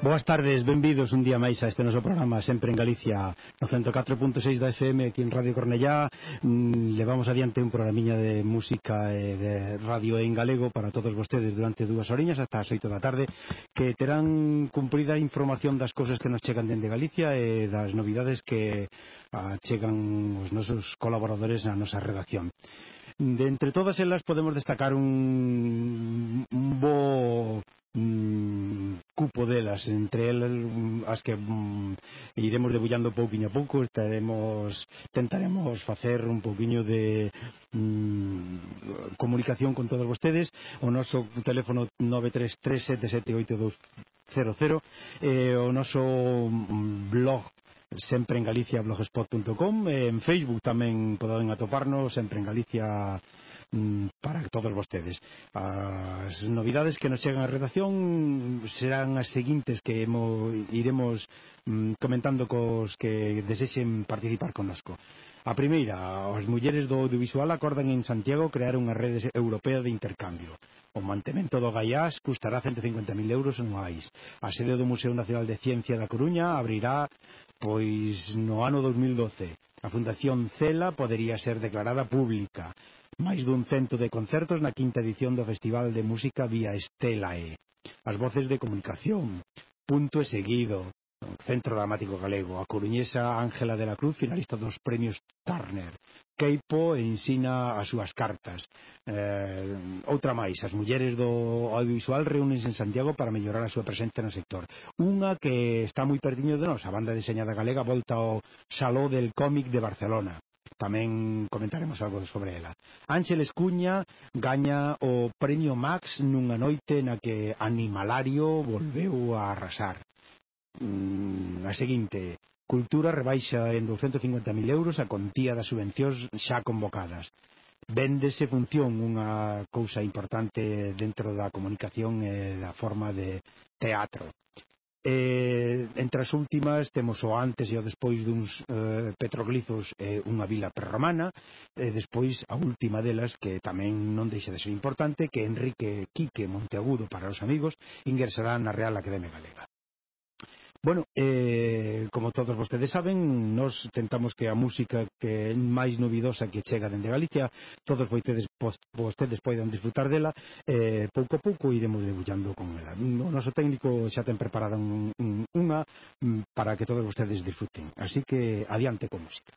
Boas tardes, benvidos un día máis a este noso programa Sempre en Galicia no 104.6 da FM aquí en Radio Cornellá. Levamos adiante un programiña de música e de radio en galego para todos vostedes durante 2 horiñas hasta as 8 da tarde, que terán cumprida información das cousas que nos chegan dende Galicia e das novidades que chegan os nosos colaboradores na nosa redacción. De entre todas elas podemos destacar un bo cupo delas, entre elas as que iremos debullando pouquiño a pouco. Tentaremos facer un pouquiño de comunicación con todos vostedes. O noso teléfono 933778200, o noso blog Sempre en Galicia blogspot.com, en Facebook tamén poden atoparnos Sempre en Galicia para todos vostedes. As novidades que nos chegan á redacción serán as seguintes que iremos comentando cos que desexen participar connosco. A primeira, as mulleres do audiovisual acordan en Santiago crear unha rede europea de intercambio. O mantemento do Gaiás custará 150.000 euros anuais. A sede do Museo Nacional de Ciencia da Coruña abrirá pois no ano 2012. A Fundación Cela podería ser declarada pública. Máis dun 100 de concertos na quinta edición do Festival de Música Vía Estelae. As voces de comunicación. Punto e seguido. Centro Dramático Galego. A coruñesa Ángela de la Cruz, finalista dos premios Turner. Queipo ensina as súas cartas. Outra máis, as mulleres do audiovisual reúnense en Santiago para mellorar a súa presencia no sector. Unha que está moi perdiño de nós, a banda deseñada galega volta ao Saló del Cómic de Barcelona. Tamén comentaremos algo sobre ela. Ángeles Cuña gaña o premio Max nunha noite na que Animalario volveu a arrasar. A seguinte, Cultura rebaixa en 250.000 euros a contía das subvencións xa convocadas. Véndese función, unha cousa importante dentro da comunicación e da forma de teatro. Entre as últimas temos o antes e o despois duns petroglifos e unha vila prerromana. Despois a última delas, que tamén non deixa de ser importante, que Enrique Quique Monteagudo, para os amigos, ingresará na Real Academia Galega. Bueno, como todos vostedes saben, nos tentamos que a música que é máis novidosa que chega dende Galicia, todos vostedes poidan disfrutar dela. Pouco a pouco iremos debullando con ela. O noso técnico xa ten preparada unha para que todos vostedes disfruten. Así que adiante con música.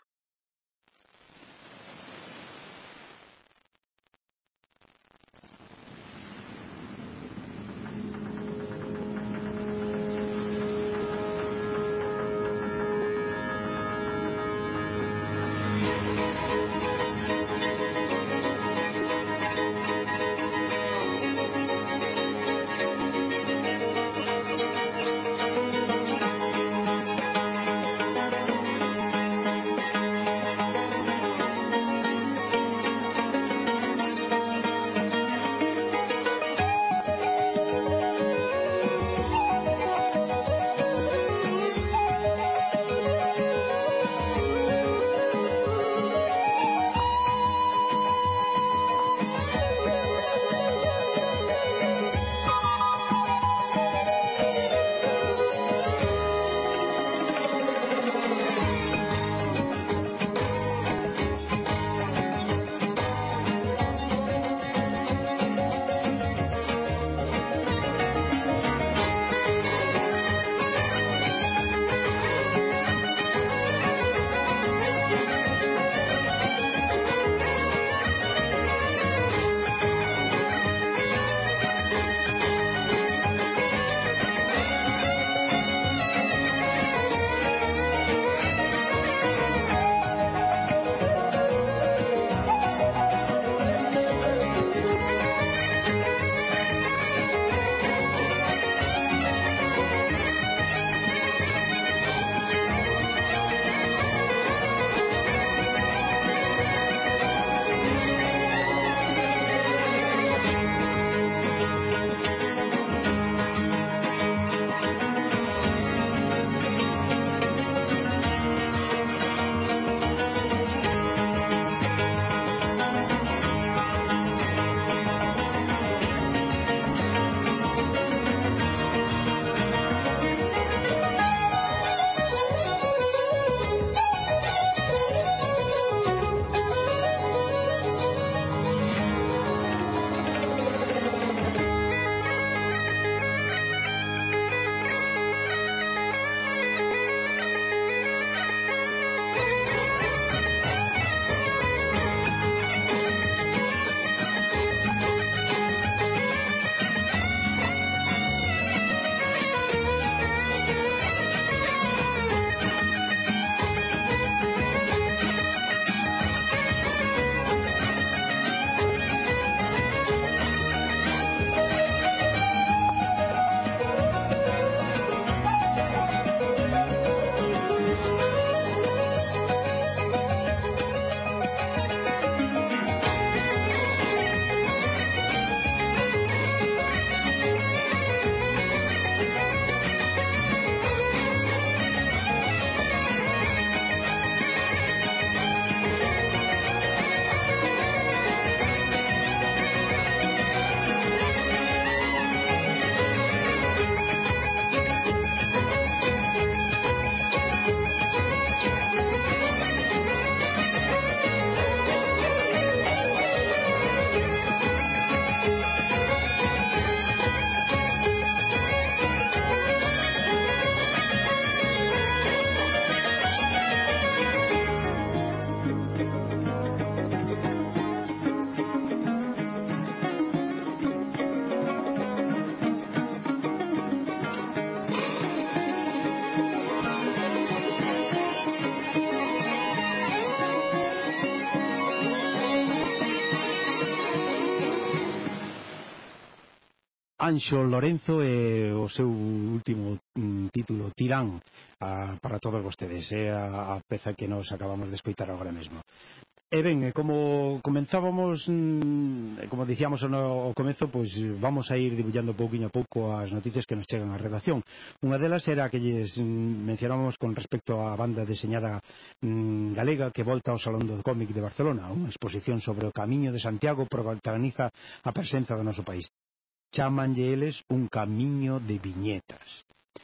Anxo Lorenzo e o seu último título, Tirán, para todos vostedes. É a peza que nos acabamos de escoitar agora mesmo. E ben, como comenzábamos, como dicíamos ao comezo, pois vamos a ir debullando pouquinho a pouco as noticias que nos chegan á redacción. Unha delas era que lles mencionábamos con respecto á banda deseñada galega que volta ao Salón do Cómic de Barcelona, unha exposición sobre o Camiño de Santiago protagoniza a presenza do noso país. Chámanlle eles un camiño de viñetas.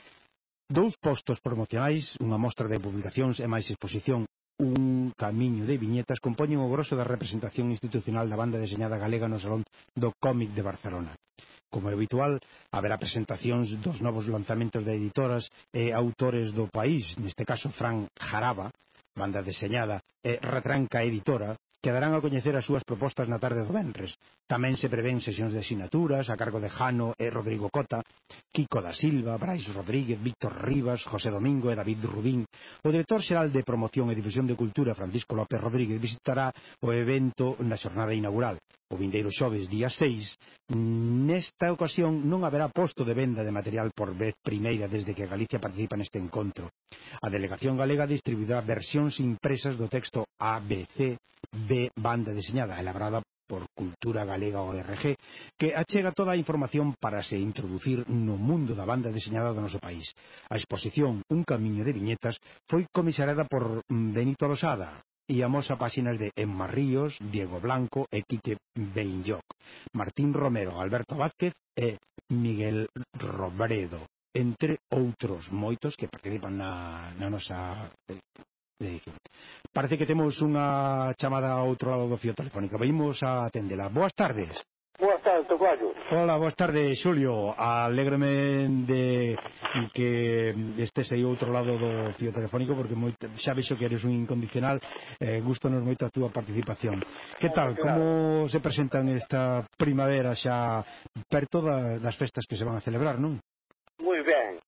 2 postos promocionais, unha mostra de publicacións e máis exposición, un camiño de viñetas, compoñen o grosso da representación institucional da banda deseñada galega no Salón do Cómic de Barcelona. Como é habitual, haberá presentacións dos novos lanzamentos de editoras e autores do país, neste caso Fran Jaraba, banda deseñada, e Retranca Editora, que darán a coñecer as súas propostas na tarde do venres. Tamén se prevén sesións de asinaturas a cargo de Jano e Rodrigo Cota, Kiko da Silva, Brais Rodríguez, Víctor Rivas, José Domingo e David Rubín. O director xeral de Promoción e Difusión de Cultura, Francisco López Rodríguez, visitará o evento na xornada inaugural. O vindeiro xoves, día 6, nesta ocasión non haberá posto de venda de material por vez primeira desde que Galicia participa neste encontro. A delegación galega distribuirá versións impresas do texto ABC B banda deseñada, elaborada por Cultura Galega ORG, que achega toda a información para se introducir no mundo da banda deseñada do noso país. A exposición Un camiño de viñetas foi comisariada por Benito Losada e amosa páxinas de Emma Ríos, Diego Blanco e Quique Beinjoc, Martín Romero, Alberto Vázquez e Miguel Robredo, entre outros moitos que participan na nosa edición. Parece que temos unha chamada ao outro lado do fío telefónico. Vimos a atendela. Boas tardes. Boas tardes, Tocayo. Hola, boas tardes, Xulio. Alégrame de que estés aí ao outro lado do fío telefónico, porque xa vexo que eres un incondicional. Gústanos moito a túa participación. Que tal? Como se presentan esta primavera xa perto das festas que se van a celebrar, non? Moi ben.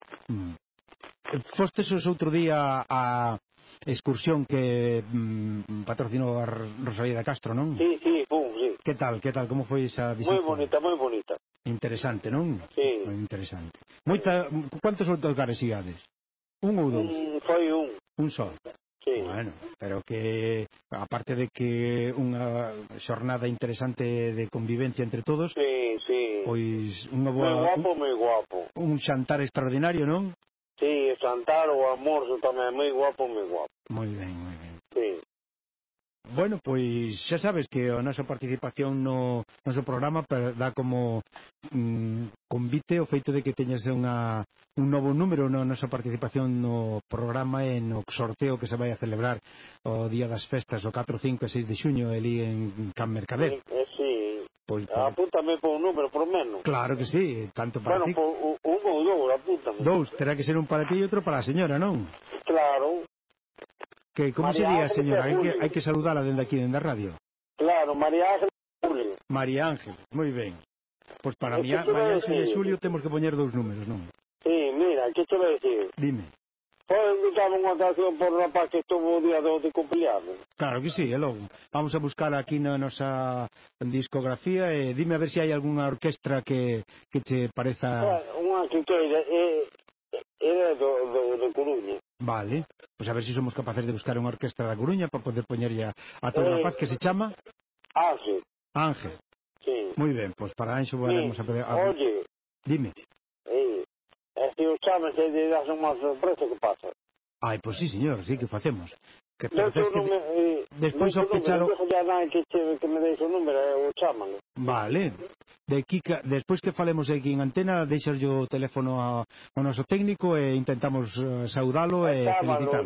Fostes outro día a excursión que patrocinou a Rosalía de Castro, non? Sí, sí. Que tal, como foi esa visita? Moi bonita. Interesante, non? Sí. Moi interesante. Quantos autocares igades? Un ou dous? Foi un. Un só? Sí. Bueno, pero que, aparte de que unha xornada interesante de convivencia entre todos, sí. Pois unha boa... Moi guapo. Un xantar extraordinario, non? Sí, xantar o almorzo tamén, moi guapo. Moi ben. Sí. Bueno, pois xa sabes que a nosa participación no noso programa dá como convite o feito de que teñas un novo número na nosa participación no programa e no sorteo que se vai a celebrar o día das festas, o 4, 5 e 6 de xuño ali en Can Mercader. Sí. Pois, apúntame por un número, por menos. Claro que sí, tanto para ti. Bueno, un ou dous, apúntame. Dous, terá que ser un para ti e outro para a señora, non? Claro. Como sería a señora? Hai que saludala dende aquí, dende a radio. Claro, María Ángel Julio. María Ángel, moi ben. Pois para María Ángel e Xulio temos que poñer 2 números, non? Sí, mira, que te vai dicir? Dime. Poden invitar unha canción por un rapaz que estuvo o día de cumpleaños. Claro que sí, e logo vamos a buscar aquí na nosa discografía e dime a ver se hai algunha orquestra que te pareza... Unha que queira, era do Coruña. Vale, pois a ver se somos capaces de buscar unha orquestra da Coruña para poder poñerlle a teu rapaz que se chama... Ángel. Ángel. Sí. Moi ben, pois para Ángel vamos a poder... Oye. Dime. Se o chamas e lle das unha sorpresa, que pasa? Ai, pois sí, señor, sí que facemos. Que despois o pecharo... que me deixe o número, o chámalo. Vale. Despois que falemos aquí en antena, deixas o teléfono ao noso técnico e intentamos saudalo e felicitarlo.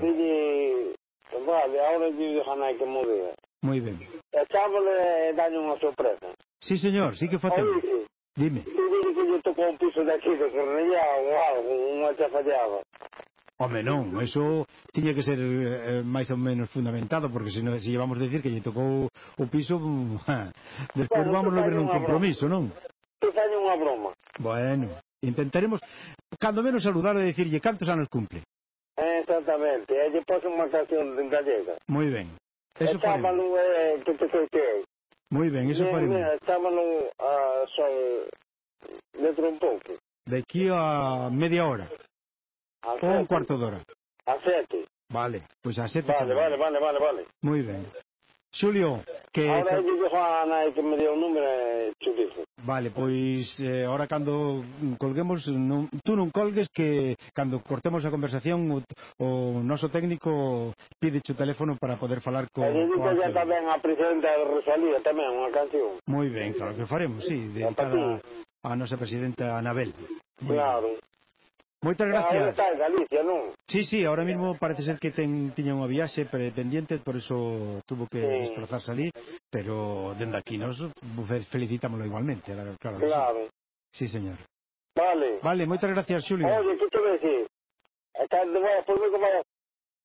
Vale, ahora lle dejan aí que mo vea. Moi ben. E chámalo e dalle unha sorpresa. Sí, señor, sí que facemos. Dime. Tú dime que lle tocou un piso de aquí de Cornellá ou algo, unha chafallada. Home, non, eso tiña que ser máis ou menos fundamentado, porque se llevamos a decir que lle tocou o piso, despois vamos a ver un compromiso, non? Que falle unha broma. Bueno, intentaremos, cando menos saludar e dicirlle cantos anos cumple. Exactamente, e lle poso unha canción en gallega. Moi ben, eso faremos. Chámalo que te coitei. Moi ben, eso faremos. Mira, chámalo a Sol dentro un pouco. De aquí a media hora. A Ou un 7. cuarto de hora. A 7. Vale, pois a 7 Vale. Moi ben. Xulio, que... Ahora yo dejo a Ana que me dio un número chulizo. Vale, pois ahora cando colguemos tú non colgues, que cando cortemos a conversación o noso técnico pide o teléfono para poder falar co Dedico ya Ángel. tamén a presidenta de Rosalía tamén, unha canción. Moi ben, claro que faremos, sí, dedicada a nosa presidenta Anabel. Claro. Moitas Ahora gracias. está en Galicia, non? Sí, ahora mismo parece ser que tiña unha viaxe pendiente, por eso tuvo que Sí. desplazarse ali, pero dende aquí nos felicitámoslo igualmente, claro que sí. Claro. Sí, señor. Vale. Vale, moitas gracias, Xulio. Oye, que te voy a decir? Cando vayas por mí, como vayas?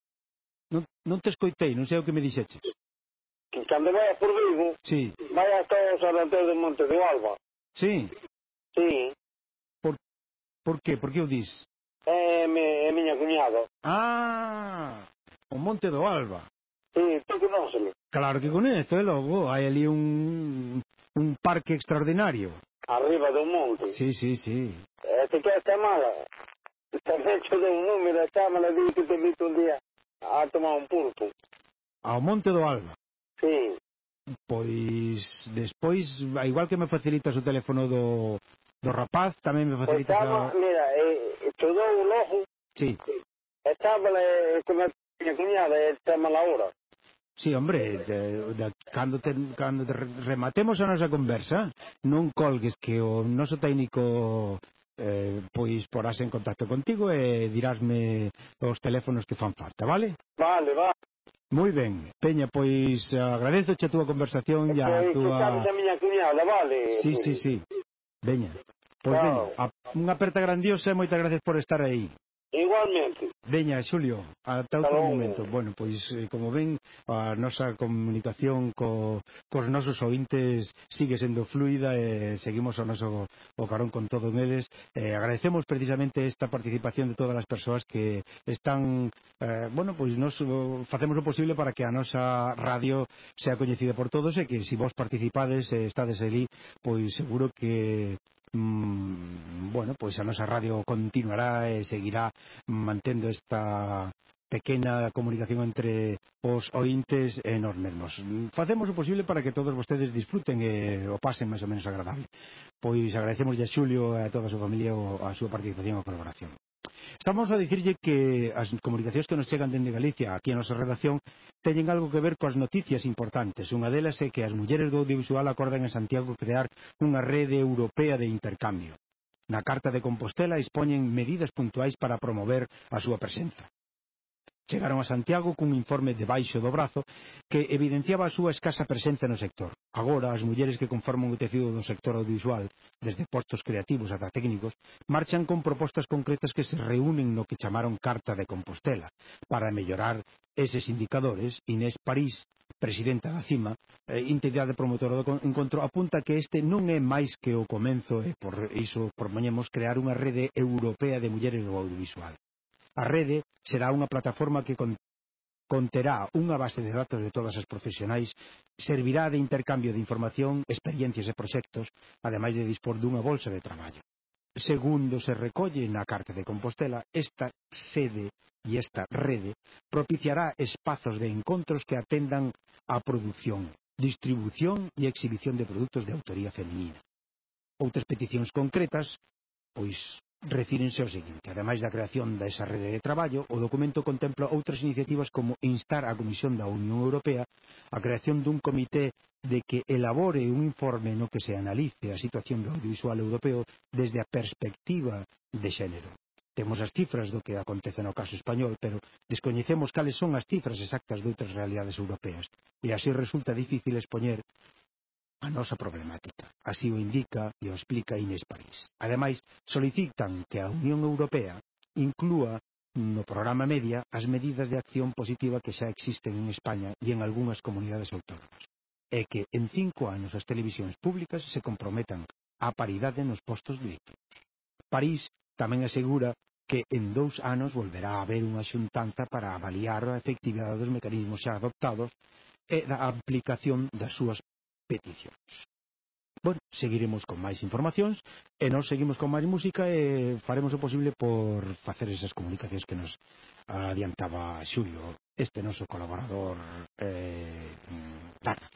Non te escoitei, non sei o que me dixeches. Que cando vayas por Vigo, Sí. vayas todos a Santiago de Monte de Alba. Sí. Sí. Por que? Por que o dis? É miña cuñada. Ah, o Monte do Alba. Sí, tú conócelo. Claro que conezo, e logo hai ali un parque extraordinario. Arriba do monte. Sí. Te quedas mala. Te has hecho de un número, chámala, di que te invito un día a tomar un pulpo. Ao Monte do Alba. Sí. Pois despois, igual que me facilitas o teléfono do rapaz, tamén me Pues facilitas chama, mira, te dou un ojo. Sí. Chámala con a miña cuñada, chámala ahora. Sí, hombre, cando te rematemos a nosa conversa, non colgues, que o noso técnico pois porase en contacto contigo e dirásme os teléfonos que fan falta, vale? Vale. Moi ben, Peña, pois agradezo a túa conversación e a Que túa... sabes a miña cuñada, vale? Sí. Veña, pois veña, unha aperta grandiosa e moitas gracias por estar aí. Igualmente. Veña, Xulio, ata outro momento. Bueno, pois, como ven, a nosa comunicación cos nosos ointes sigue sendo fluida e seguimos o carón con todo eles. Agradecemos precisamente esta participación de todas as persoas que están, bueno, pois nos facemos o posible para que a nosa radio sea coñecida por todos e que se vos participades e estades ali, pois seguro que bueno, pois a nosa radio continuará e seguirá mantendo esta pequena comunicación entre os ointes e nos mesmos. Facemos o posible para que todos vostedes disfruten e o pasen máis ou menos agradable. Pois agradecemos a Xulio e a toda a súa familia a súa participación e colaboración. Estamos a dicirlle que as comunicacións que nos chegan dende Galicia aquí a nosa redacción teñen algo que ver coas noticias importantes. Unha delas é que as mulleres do audiovisual acordan en Santiago crear unha rede europea de intercambio. Na Carta de Compostela expoñen medidas puntuais para promover a súa presenza. Chegaron a Santiago cun informe debaixo do brazo que evidenciaba a súa escasa presenza no sector. Agora, as mulleres que conforman o tecido do sector audiovisual, desde postos creativos ata técnicos, marchan con propostas concretas que se reúnen no que chamaron Carta de Compostela. Para mellorar eses indicadores, Inés París, presidenta da CIMA, entidade promotora do encontro, apunta que este non é máis que o comenzo e por iso propoñemos crear unha rede europea de mulleres do audiovisual. A rede será unha plataforma que conterá unha base de datos de todas as profesionais, servirá de intercambio de información, experiencias e proxectos, ademais de dispor dunha bolsa de traballo. Segundo se recolle na Carta de Compostela, esta sede e esta rede propiciará espazos de encontros que atendan a produción, distribución e exhibición de produtos de autoría feminina. Outras peticións concretas, pois, refírense ao seguinte: ademais da creación desa rede de traballo, o documento contempla outras iniciativas como instar á Comisión da Unión Europea a creación dun comité de que elabore un informe no que se analice a situación do audiovisual europeo desde a perspectiva de xénero. Temos as cifras do que acontece no caso español, pero descoñecemos cales son as cifras exactas de outras realidades europeas, e así resulta difícil expoñer a nosa problemática. Así o indica e o explica Inés París. Ademais, solicitan que a Unión Europea inclúa no programa Media as medidas de acción positiva que xa existen en España e en algunhas comunidades autónomas, e que en 5 anos as televisións públicas se comprometan á paridade nos postos directivos. París tamén asegura que en 2 anos volverá a haber unha xuntanza para avaliar a efectividade dos mecanismos xa adoptados e da aplicación das súas peticións. bueno, seguiremos con máis informacións e nós seguimos con máis música e faremos o posible por facer esas comunicacións que nos adiantaba Xulio, este noso colaborador da radio.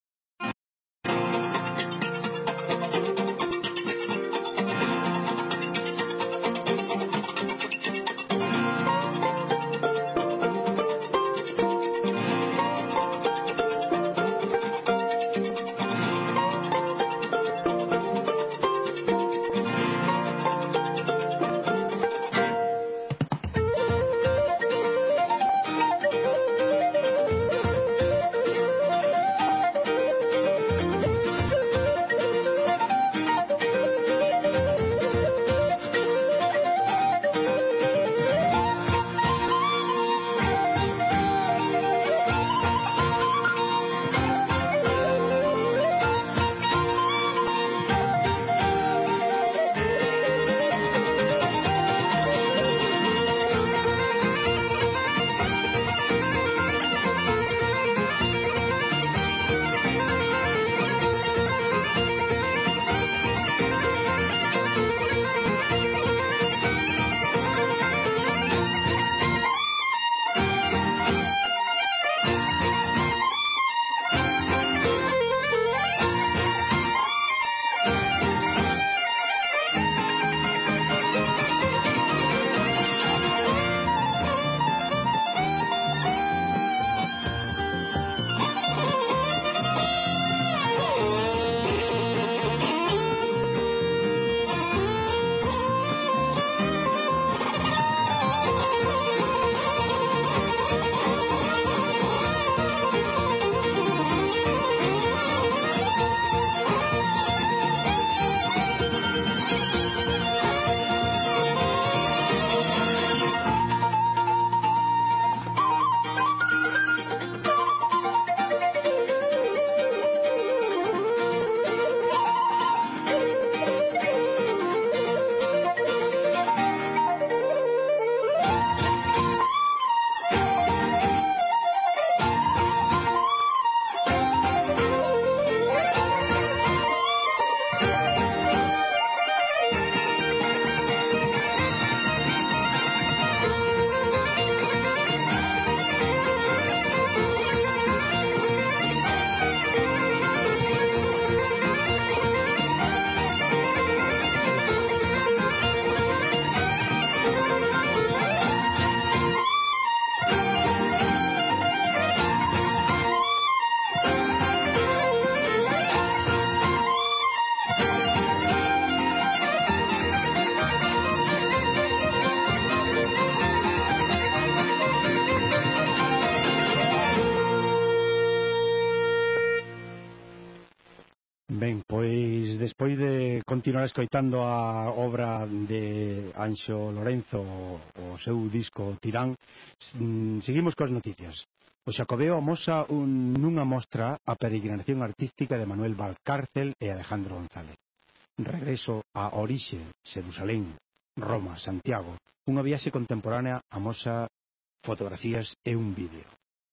Ben, pois despois de continuar escoitando a obra de Anxo Lorenzo, o seu disco Tirán, seguimos coas noticias. O Xacobeo amosa nunha mostra a peregrinación artística de Manuel Valcárcel e Alejandro González. Regreso a orixe, Xerusalén, Roma, Santiago, unha viaxe contemporánea amosa fotografías e un vídeo.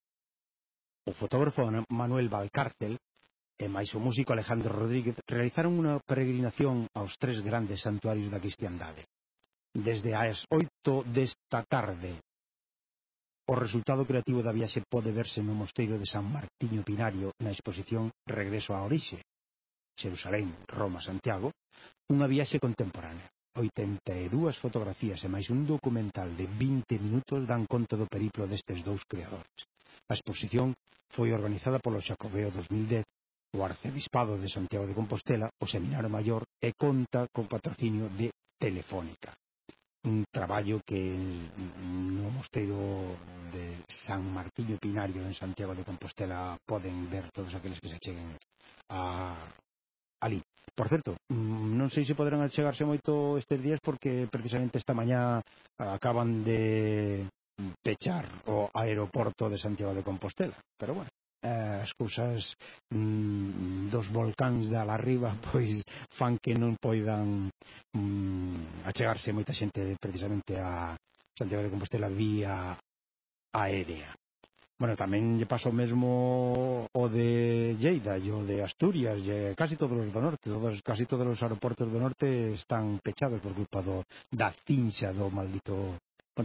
O fotógrafo Manuel Valcárcel e máis o músico Alejandro Rodríguez realizaron unha peregrinación aos tres grandes santuarios da cristiandade. Desde as 8 desta tarde, o resultado creativo da viaxe pode verse no mosteiro de San Martiño Pinario na exposición Regreso a Orixe, Xerusalén, Roma, Santiago, unha viaxe contemporánea. 82 fotografías e máis un documental de 20 minutos dan conta do periplo destes dous creadores. A exposición foi organizada polo Xacobeo 2010, o Arcebispado de Santiago de Compostela, o Seminario Maior e conta con patrocinio de Telefónica. Un traballo que no mosteiro de San Martiño Pinario en Santiago de Compostela poden ver todos aqueles que se cheguen ali. Por certo, non sei se poderán achegarse moito estes días porque precisamente esta mañá acaban de pechar o aeroporto de Santiago de Compostela, pero bueno, as cousas dos volcáns de ala arriba pois fan que non poidan achegarse moita xente precisamente a Santiago de Compostela vía aérea. Bueno, tamén lle pasou mesmo o de Lleida e o de Asturias e casi todos os do norte, casi todos os aeroportos do norte están pechados por culpa da cinxa do maldito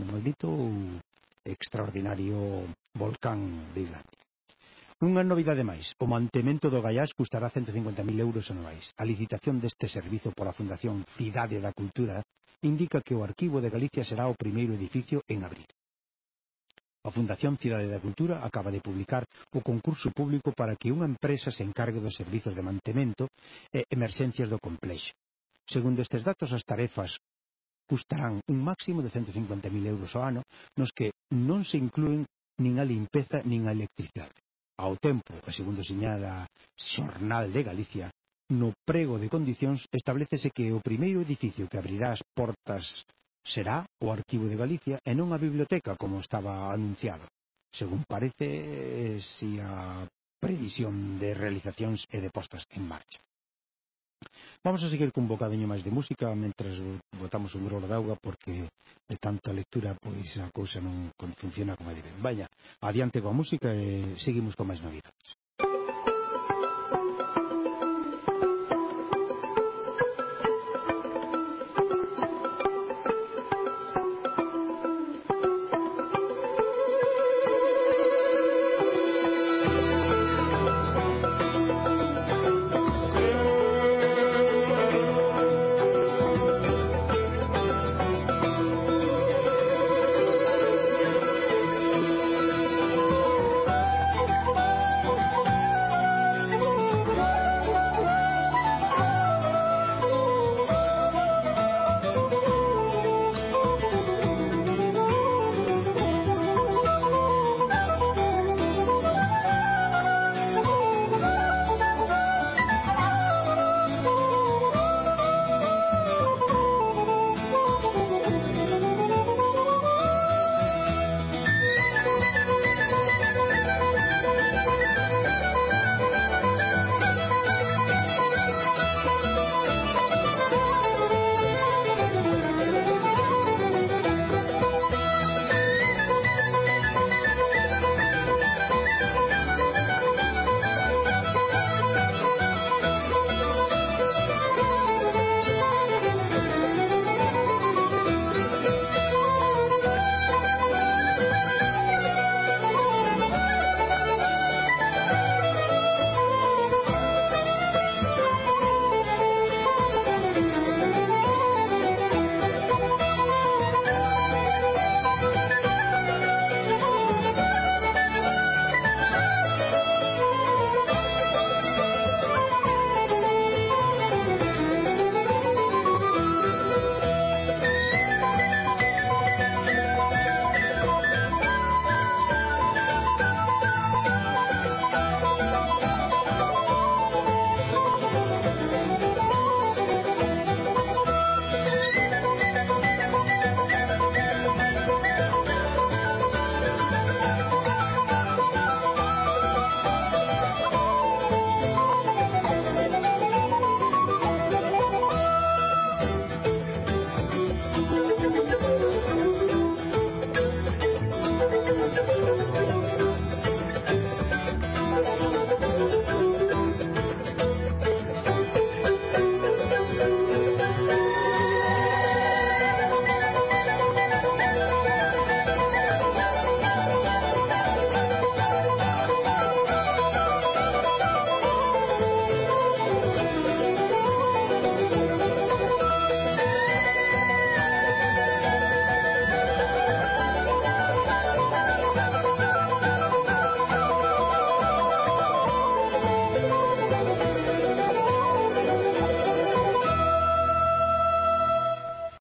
extraordinario volcán de Islandia. Unha novidade máis, o mantemento do Gaiás custará 150.000 euros anuais. A licitación deste servizo pola Fundación Cidade da Cultura indica que o Arquivo de Galicia será o primeiro edificio en abrir. A Fundación Cidade da Cultura acaba de publicar o concurso público para que unha empresa se encargue dos servizos de mantemento e emerxencias do complexo. Segundo estes datos, as tarefas custarán un máximo de 150.000 euros ao ano, nos que non se inclúen nin a limpeza nin a electricidade. Ao tempo, e segundo señala Xornal de Galicia, no prego de condicións establécese que o primeiro edificio que abrirá as portas será o Arquivo de Galicia e non a biblioteca como estaba anunciado, según parece si a previsión de realizacións e de postas en marcha. Vamos a seguir cun bocadiño máis de música mentres botamos un grolo de auga porque de tanta lectura pois a cousa non funciona como debe. Vaya, adiante coa música e seguimos con máis novidades.